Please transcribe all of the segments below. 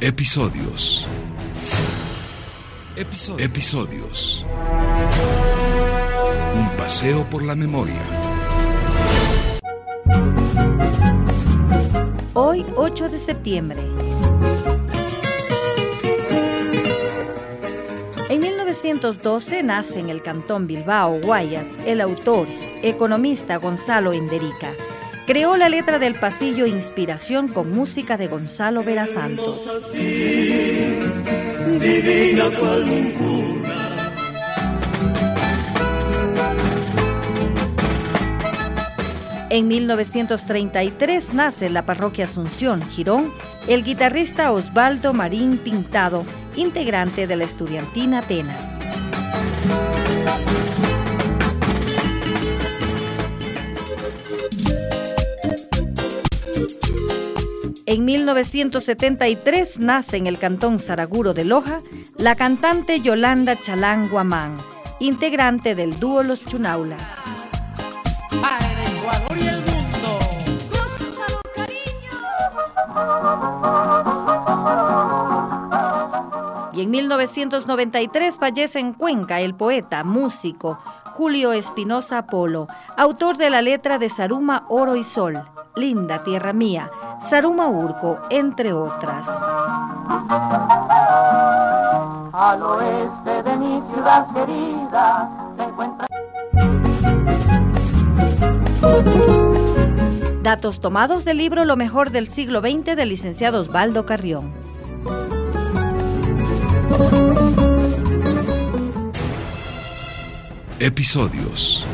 Episodios. Un paseo por la memoria. Hoy, 8 de septiembre. En 1912 nace en el cantón Bilbao, Guayas, el autor, economista Gonzalo Enderica. Creó la letra del pasillo Inspiración con música de Gonzalo Vera Santos. En 1933 nace en la parroquia Asunción, Girón, el guitarrista Osvaldo Marín Pintado, integrante de la estudiantina Atenas. En 1973 nace en el cantón Saraguro de Loja la cantante Yolanda Chalán Guamán, integrante del dúo Los Chunaulas. Para el Ecuador y el mundo. ¡Gózalo, cariño! Y en 1993 fallece en Cuenca el poeta, músico Julio Espinosa Polo, autor de la letra de Saruma, Oro y Sol, Linda Tierra Mía, Saruma Urco, entre otras. Al oeste de mi ciudad querida se encuentra. Datos tomados del libro Lo mejor del siglo XX del licenciado Osvaldo Carrión. Episodios.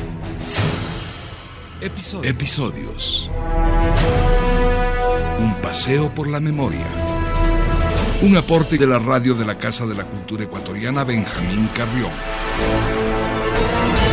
Un paseo por la memoria. Un aporte de la radio de la Casa de la Cultura Ecuatoriana Benjamín Carrión.